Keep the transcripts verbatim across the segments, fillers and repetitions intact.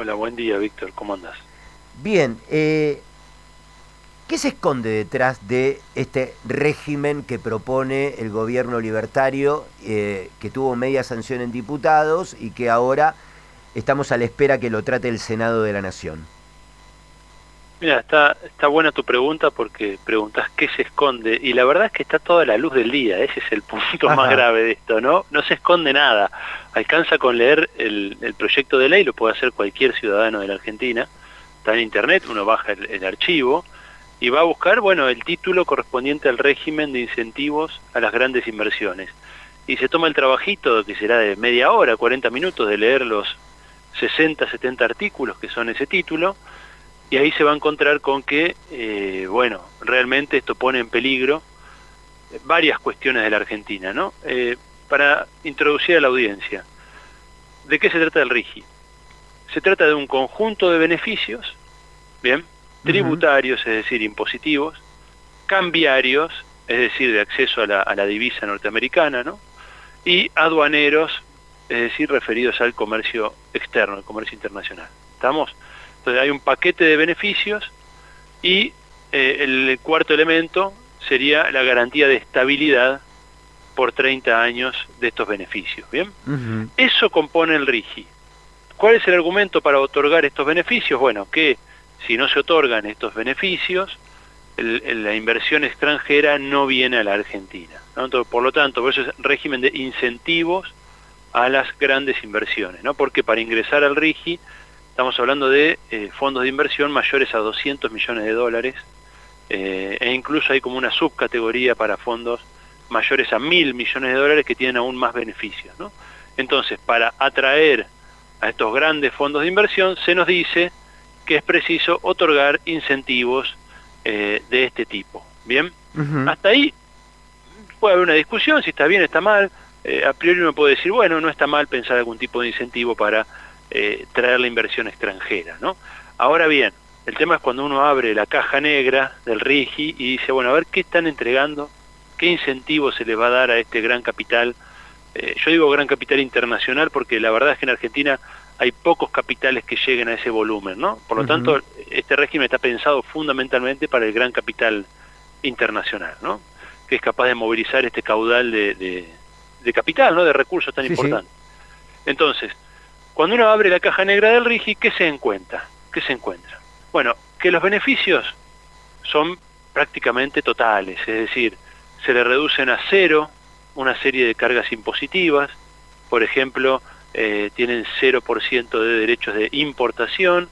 Hola, buen día, Víctor. ¿Cómo andas? Bien, eh, ¿qué se esconde detrás de este régimen que propone el gobierno libertario, eh, que tuvo media sanción en diputados y que ahora estamos a la espera que lo trate el Senado de la Nación? Mira, está, está buena tu pregunta porque preguntás qué se esconde y la verdad es que está toda la luz del día. Ese es el punto más Ajá. grave de esto, ¿no? No se esconde nada. Alcanza con leer el, el proyecto de ley, lo puede hacer cualquier ciudadano de la Argentina. Está en internet, uno baja el, el archivo y va a buscar, bueno, el título correspondiente al régimen de incentivos a las grandes inversiones. Y se toma el trabajito, que será de media hora, cuarenta minutos, de leer los sesenta, setenta artículos que son ese título, y ahí se va a encontrar con que, eh, bueno, realmente esto pone en peligro varias cuestiones de la Argentina, ¿no? Eh, para introducir a la audiencia, ¿de qué se trata el RIGI? Se trata de un conjunto de beneficios, ¿bien? Ujú. Tributarios, es decir, impositivos, cambiarios, es decir, de acceso a la, a la divisa norteamericana, ¿no? Y aduaneros, es decir, referidos al comercio externo, al comercio internacional. ¿Estamos? Entonces hay un paquete de beneficios y eh, el cuarto elemento sería la garantía de estabilidad por treinta años de estos beneficios. ¿Bien? Ujú. Eso compone el RIGI. ¿Cuál es el argumento para otorgar estos beneficios? Bueno, que si no se otorgan estos beneficios, el, el, la inversión extranjera no viene a la Argentina, ¿no? Entonces, por lo tanto, por eso es régimen de incentivos a las grandes inversiones, ¿no? Porque para ingresar al RIGI estamos hablando de eh, fondos de inversión mayores a doscientos millones de dólares, eh, e incluso hay como una subcategoría para fondos mayores a mil millones de dólares que tienen aún más beneficios, ¿no? Entonces, para atraer a estos grandes fondos de inversión, se nos dice que es preciso otorgar incentivos eh, de este tipo. ¿Bien? Ujú. Hasta ahí puede haber una discusión, si está bien, está mal. Eh, a priori uno puede decir, bueno, no está mal pensar algún tipo de incentivo para eh, traer la inversión extranjera, ¿no? Ahora bien, el tema es cuando uno abre la caja negra del RIGI y dice, bueno, a ver qué están entregando, qué incentivo se les va a dar a este gran capital. Eh, yo digo gran capital internacional porque la verdad es que en Argentina hay pocos capitales que lleguen a ese volumen, ¿no? Por lo Ujú. tanto, este régimen está pensado fundamentalmente para el gran capital internacional, ¿no? Que es capaz de movilizar este caudal de, de, de capital, ¿no? De recursos tan Sí, sí. importantes. Entonces, cuando uno abre la caja negra del RIGI, ¿qué se encuentra? ¿Qué se encuentra? Bueno, que los beneficios son prácticamente totales, es decir, se le reducen a cero una serie de cargas impositivas, por ejemplo, eh, tienen cero por ciento de derechos de importación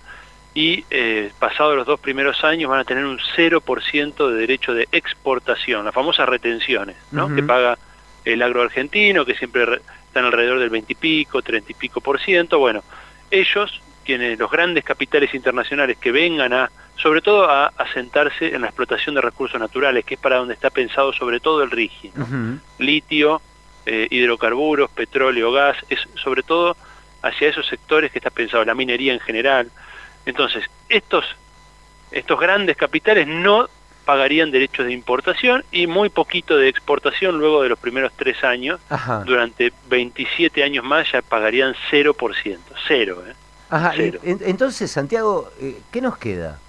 y eh, pasados los dos primeros años van a tener un cero por ciento de derecho de exportación, las famosas retenciones, ¿no? Que Ujú. paga el agro argentino, que siempre re, están alrededor del veinte y pico, treinta y pico por ciento. Bueno, ellos, quienes, los grandes capitales internacionales que vengan a, sobre todo a asentarse en la explotación de recursos naturales, que es para donde está pensado sobre todo el RIGI, ¿no? Ujú. Litio, eh, hidrocarburos, petróleo, gas, es sobre todo hacia esos sectores que está pensado, la minería en general. Entonces, estos, estos grandes capitales no pagarían derechos de importación y muy poquito de exportación luego de los primeros tres años. Ajá. Durante veintisiete años más ya pagarían cero por ciento, cero, ¿eh? Ajá. Y Cero. en- entonces, Santiago, eh, ¿qué nos queda?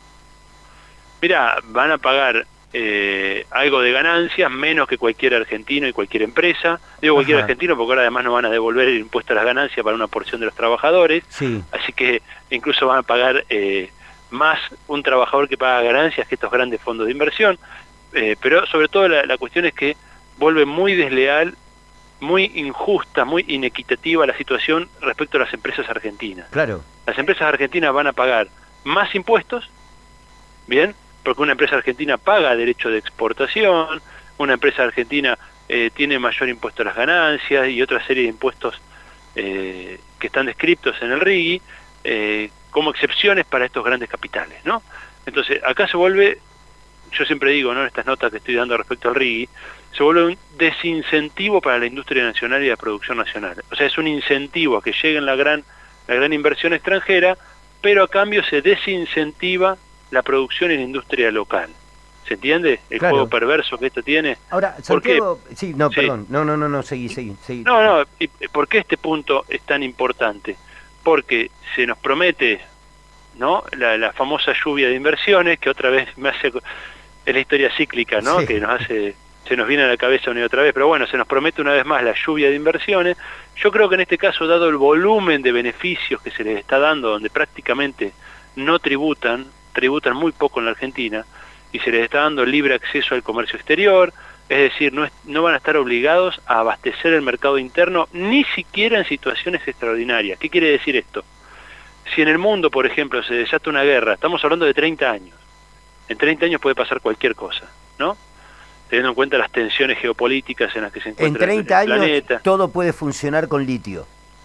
Mira, van a pagar eh, algo de ganancias, menos que cualquier argentino y cualquier empresa. Digo cualquier Ajá. argentino porque ahora además no van a devolver el impuesto a las ganancias para una porción de los trabajadores, Sí. así que incluso van a pagar eh, más un trabajador que paga ganancias que estos grandes fondos de inversión. Eh, pero sobre todo la, la cuestión es que vuelve muy desleal, muy injusta, muy inequitativa la situación respecto a las empresas argentinas. Claro. Las empresas argentinas van a pagar más impuestos, ¿bien? Porque una empresa argentina paga derecho de exportación, una empresa argentina eh, tiene mayor impuesto a las ganancias y otra serie de impuestos eh, que están descritos en el RIGI eh, como excepciones para estos grandes capitales, ¿no? Entonces, acá se vuelve, yo siempre digo, ¿no?, en estas notas que estoy dando respecto al RIGI, se vuelve un desincentivo para la industria nacional y la producción nacional. O sea, es un incentivo a que llegue la gran, la gran inversión extranjera, pero a cambio se desincentiva la producción en la industria local. ¿Se entiende el juego Claro. perverso que esto tiene? Ahora, ¿Por qué? Santiago, sí, no, Sí. perdón. No, no, no, no, seguí, seguí, seguí. No, no, ¿y por qué este punto es tan importante? Porque se nos promete ¿no? La, la famosa lluvia de inversiones, que otra vez me hace, es la historia cíclica, ¿no? Sí. Que nos hace, se nos viene a la cabeza una y otra vez, pero bueno, se nos promete una vez más la lluvia de inversiones. Yo creo que en este caso, dado el volumen de beneficios que se les está dando, donde prácticamente no tributan, tributan muy poco en la Argentina, y se les está dando libre acceso al comercio exterior, es decir, no, es, no van a estar obligados a abastecer el mercado interno, ni siquiera en situaciones extraordinarias. ¿Qué quiere decir esto? Si en el mundo, por ejemplo, se desata una guerra, estamos hablando de treinta años, en treinta años puede pasar cualquier cosa, ¿no? Teniendo en cuenta las tensiones geopolíticas en las que se encuentra en treinta el años planeta. todo puede funcionar con litio.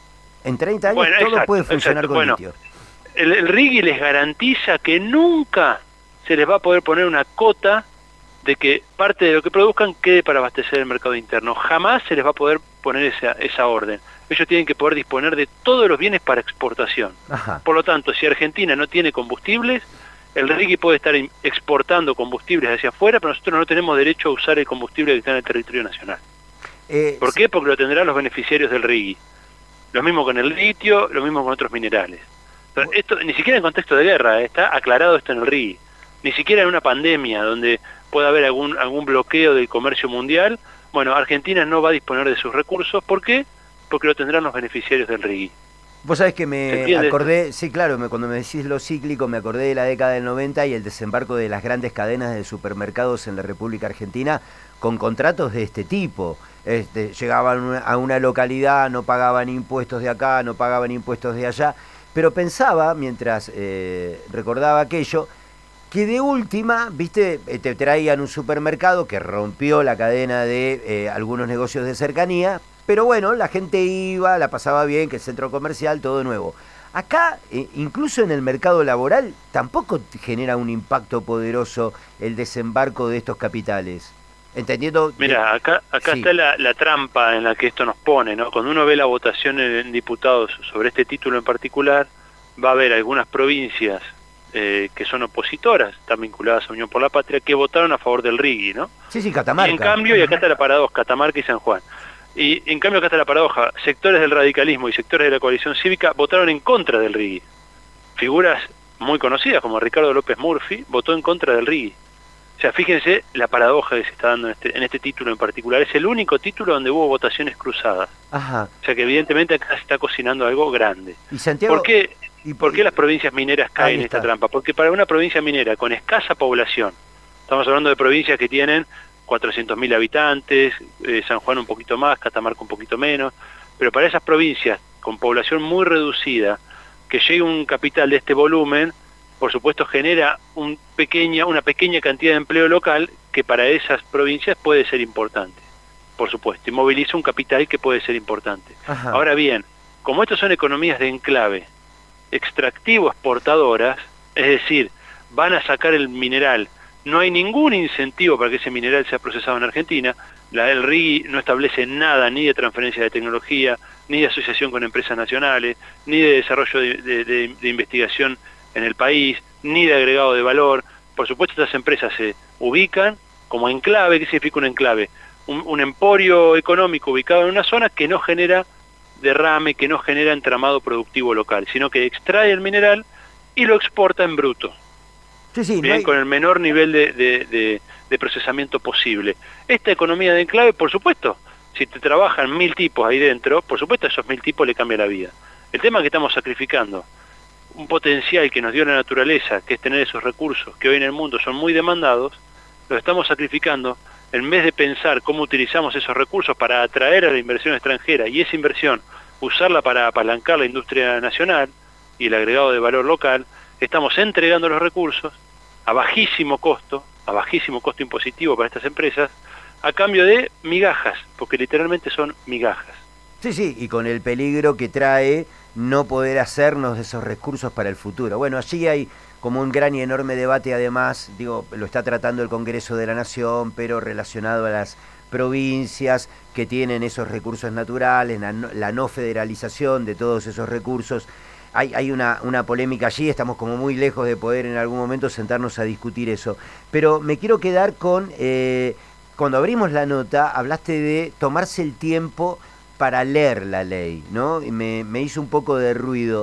En treinta años Bueno, todo exacto, puede funcionar exacto. con Bueno, litio. El, el R I G I les garantiza que nunca se les va a poder poner una cota de que parte de lo que produzcan quede para abastecer el mercado interno. Jamás se les va a poder poner esa, esa orden. Ellos tienen que poder disponer de todos los bienes para exportación. Ajá. Por lo tanto, si Argentina no tiene combustibles, el R I G I puede estar exportando combustibles hacia afuera, pero nosotros no tenemos derecho a usar el combustible que está en el territorio nacional. Eh, ¿Por sí. qué? Porque lo tendrán los beneficiarios del R I G I. Lo mismo con el litio, lo mismo con otros minerales. Entonces, esto ni siquiera en contexto de guerra, ¿eh? Está aclarado esto en el R I G I. Ni siquiera en una pandemia donde pueda haber algún algún bloqueo del comercio mundial, bueno, Argentina no va a disponer de sus recursos. ¿Por qué? Porque lo tendrán los beneficiarios del R I G I. Vos sabés que ¿Se me entiende acordé, sí, claro, me, cuando me decís lo cíclico, me acordé de la década del noventa y el desembarco de las grandes cadenas de supermercados en la República Argentina con contratos de este tipo. Este, llegaban a una localidad, no pagaban impuestos de acá, no pagaban impuestos de allá, pero pensaba, mientras eh, recordaba aquello, que de última, viste, te traían un supermercado que rompió la cadena de eh, algunos negocios de cercanía, pero bueno, la gente iba, la pasaba bien, que el centro comercial, todo nuevo. Acá, eh, incluso en el mercado laboral, tampoco genera un impacto poderoso el desembarco de estos capitales. Entendiendo... Mira, acá acá sí. está la, la trampa en la que esto nos pone, ¿no? Cuando uno ve la votación en, en diputados sobre este título en particular, va a haber algunas provincias eh, que son opositoras, están vinculadas a Unión por la Patria, que votaron a favor del R I G I, ¿no? Sí, sí, Catamarca. Y en cambio, y acá está la paradoja, Catamarca y San Juan. Y en cambio acá está la paradoja, sectores del radicalismo y sectores de la coalición cívica votaron en contra del R I G I. Figuras muy conocidas como Ricardo López Murphy votó en contra del R I G I. O sea, fíjense la paradoja que se está dando en este, en este título en particular. Es el único título donde hubo votaciones cruzadas. Ajá. O sea que evidentemente acá se está cocinando algo grande. Y Santiago... ¿Por qué, y, ¿por qué las provincias mineras caen en esta está. trampa? Porque para una provincia minera con escasa población, estamos hablando de provincias que tienen cuatrocientos mil habitantes, eh, San Juan un poquito más, Catamarca un poquito menos, pero para esas provincias con población muy reducida, que llegue un capital de este volumen, por supuesto genera un pequeña, una pequeña cantidad de empleo local que para esas provincias puede ser importante, por supuesto, y moviliza un capital que puede ser importante. Ajá. Ahora bien, como estas son economías de enclave, extractivo exportadoras, es decir, van a sacar el mineral, no hay ningún incentivo para que ese mineral sea procesado en Argentina, la el R I G I no establece nada ni de transferencia de tecnología, ni de asociación con empresas nacionales, ni de desarrollo de, de, de, de investigación en el país, ni de agregado de valor. Por supuesto, estas empresas se ubican como enclave. ¿Qué significa un enclave? Un, un emporio económico ubicado en una zona que no genera derrame, que no genera entramado productivo local, sino que extrae el mineral y lo exporta en bruto. Sí, sí, Bien, no hay... con el menor nivel de, de, de, de procesamiento posible. Esta economía de enclave, por supuesto, si te trabajan mil tipos ahí dentro, por supuesto a esos mil tipos le cambia la vida. El tema es que estamos sacrificando un potencial que nos dio la naturaleza, que es tener esos recursos que hoy en el mundo son muy demandados, los estamos sacrificando en vez de pensar cómo utilizamos esos recursos para atraer a la inversión extranjera y esa inversión usarla para apalancar la industria nacional y el agregado de valor local. Estamos entregando los recursos a bajísimo costo, a bajísimo costo impositivo para estas empresas, a cambio de migajas, porque literalmente son migajas. Sí, sí, y con el peligro que trae no poder hacernos de esos recursos para el futuro. Bueno, allí hay como un gran y enorme debate, además, digo, lo está tratando el Congreso de la Nación, pero relacionado a las provincias que tienen esos recursos naturales, la no, la no federalización de todos esos recursos. Hay, hay una, una polémica allí, estamos como muy lejos de poder en algún momento sentarnos a discutir eso. Pero me quiero quedar con, eh, cuando abrimos la nota, hablaste de tomarse el tiempo para leer la ley, ¿no? Y me, me hizo un poco de ruido.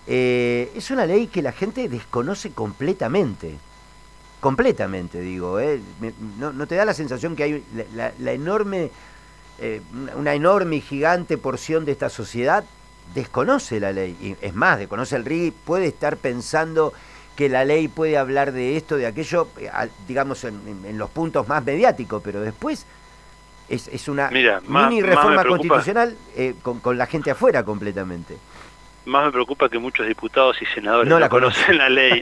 eh, es una ley que la gente desconoce completamente. Completamente, digo. ¿eh? No, ¿No te da la sensación que hay la, la, la enorme, eh, una enorme y gigante porción de esta sociedad desconoce la ley? Y es más, desconoce el R I G I, puede estar pensando que la ley puede hablar de esto, de aquello, digamos, en, en, en los puntos más mediáticos, pero después es, es una Mira, mini más, reforma más constitucional eh, con, con la gente afuera completamente. Más me preocupa que muchos diputados y senadores no, no la conocen conocen. la ley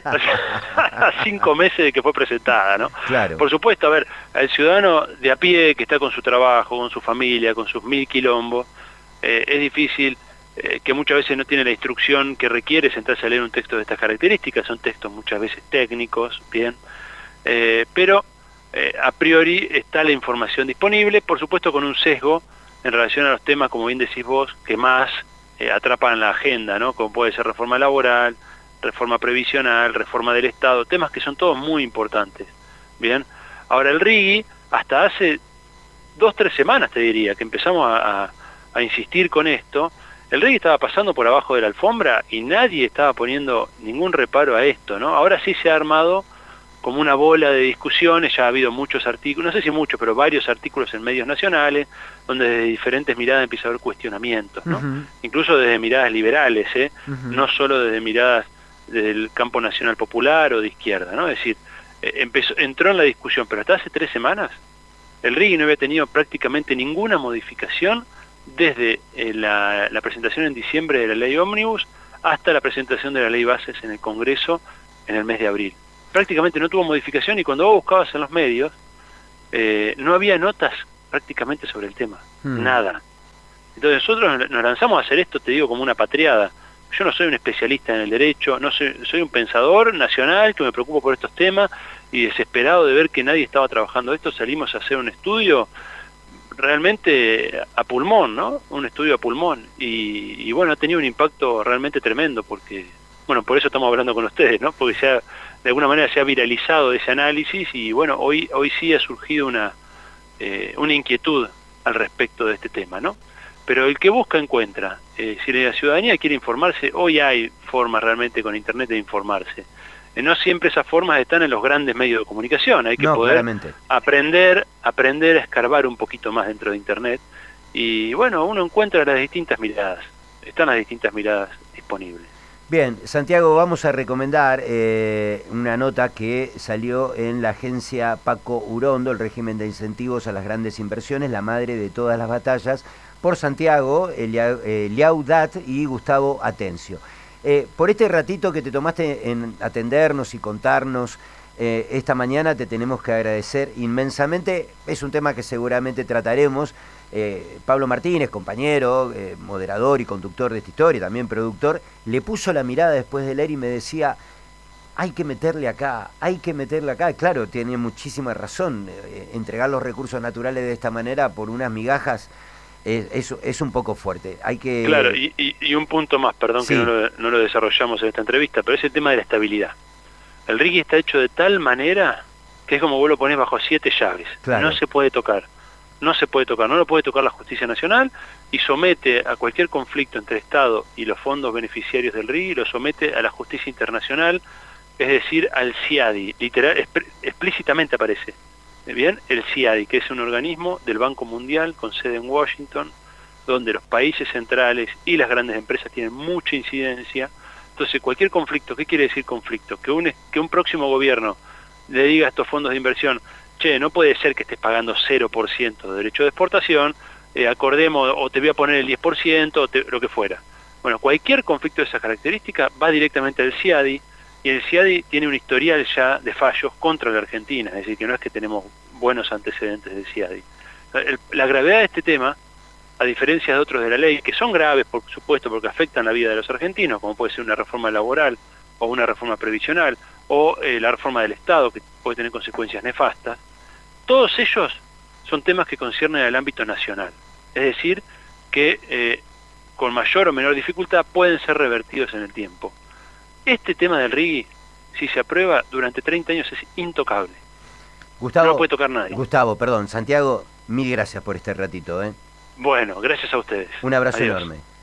a cinco meses de que fue presentada, ¿no? Claro. Por supuesto, a ver, al ciudadano de a pie que está con su trabajo, con su familia, con sus mil quilombos, eh, es difícil, eh, que muchas veces no tiene la instrucción que requiere sentarse a leer un texto de estas características, son textos muchas veces técnicos, bien, eh, pero eh, a priori está la información disponible, por supuesto con un sesgo en relación a los temas, como bien decís vos, que más Eh, atrapan la agenda, ¿no? Como puede ser reforma laboral, reforma previsional, reforma del Estado, temas que son todos muy importantes. Bien, ahora el R I G I, hasta hace dos, tres semanas te diría, que empezamos a, a, a insistir con esto, el R I G I estaba pasando por abajo de la alfombra y nadie estaba poniendo ningún reparo a esto, ¿no? Ahora sí se ha armado como una bola de discusiones, ya ha habido muchos artículos, no sé si muchos, pero varios artículos en medios nacionales, donde desde diferentes miradas empieza a haber cuestionamientos, ¿no? Uh-huh. Incluso desde miradas liberales, ¿eh? Uh-huh. No solo desde miradas del campo nacional popular o de izquierda, ¿no? Es decir, eh, empezó, entró en la discusión, pero hasta hace tres semanas el R I G I no había tenido prácticamente ninguna modificación desde eh, la, la presentación en diciembre de la ley Ómnibus hasta la presentación de la ley Bases en el Congreso en el mes de abril. Prácticamente no tuvo modificación y cuando vos buscabas en los medios, eh, no había notas prácticamente sobre el tema, hmm. nada. Entonces nosotros nos lanzamos a hacer esto, te digo, como una patriada. Yo no soy un especialista en el derecho, no soy, soy un pensador nacional que me preocupo por estos temas y desesperado de ver que nadie estaba trabajando esto, salimos a hacer un estudio realmente a pulmón, ¿no? Un estudio a pulmón y, y bueno, ha tenido un impacto realmente tremendo porque, bueno, por eso estamos hablando con ustedes, ¿no? Porque se ha, de alguna manera se ha viralizado ese análisis y bueno, hoy, hoy sí ha surgido una, eh, una inquietud al respecto de este tema, ¿no? Pero el que busca encuentra. Eh, si la ciudadanía quiere informarse, hoy hay formas realmente con internet de informarse. Eh, no siempre esas formas están en los grandes medios de comunicación, hay que no, poder claramente. aprender, aprender a escarbar un poquito más dentro de internet y bueno, uno encuentra las distintas miradas, están las distintas miradas disponibles. Bien, Santiago, vamos a recomendar eh, una nota que salió en la agencia Paco Urondo, el régimen de incentivos a las grandes inversiones, la madre de todas las batallas, por Santiago Liaudat y Gustavo Atencio. Eh, por este ratito que te tomaste en atendernos y contarnos eh, esta mañana, te tenemos que agradecer inmensamente. Es un tema que seguramente trataremos. Eh, Pablo Martínez, compañero, eh, moderador y conductor de esta historia, también productor, le puso la mirada después de leer y me decía, hay que meterle acá, hay que meterle acá. Claro, tiene muchísima razón, eh, entregar los recursos naturales de esta manera por unas migajas es, es, es un poco fuerte. Hay que... Claro, y, y, y un punto más, perdón sí. que no lo, no lo desarrollamos en esta entrevista, pero es el tema de la estabilidad. El R I G I está hecho de tal manera que es como vos lo ponés bajo siete llaves, claro. No se puede tocar. No se puede tocar, no lo puede tocar la justicia nacional y somete a cualquier conflicto entre Estado y los fondos beneficiarios del R I G I, lo somete a la justicia internacional, es decir, al C I A D I, literal, explícitamente aparece, bien, el C I A D I, que es un organismo del Banco Mundial con sede en Washington, donde los países centrales y las grandes empresas tienen mucha incidencia. Entonces, cualquier conflicto, ¿qué quiere decir conflicto? Que un, que un próximo gobierno le diga a estos fondos de inversión, che, no puede ser que estés pagando cero por ciento de derecho de exportación, eh, acordemos, o te voy a poner el diez por ciento, o te, lo que fuera. Bueno, cualquier conflicto de esa característica va directamente al C I A D I, y el C I A D I tiene un historial ya de fallos contra la Argentina, es decir, que no es que tenemos buenos antecedentes del C I A D I. El, la gravedad de este tema, a diferencia de otros de la ley, que son graves, por supuesto, porque afectan la vida de los argentinos, como puede ser una reforma laboral, o una reforma previsional, o eh, la reforma del Estado, que puede tener consecuencias nefastas, todos ellos son temas que conciernen al ámbito nacional. Es decir, que eh, con mayor o menor dificultad pueden ser revertidos en el tiempo. Este tema del R I G I, si se aprueba, durante treinta años es intocable. Gustavo, no lo puede tocar nadie. Gustavo, perdón, Santiago, mil gracias por este ratito. ¿eh? Bueno, gracias a ustedes. Un abrazo Adiós. enorme.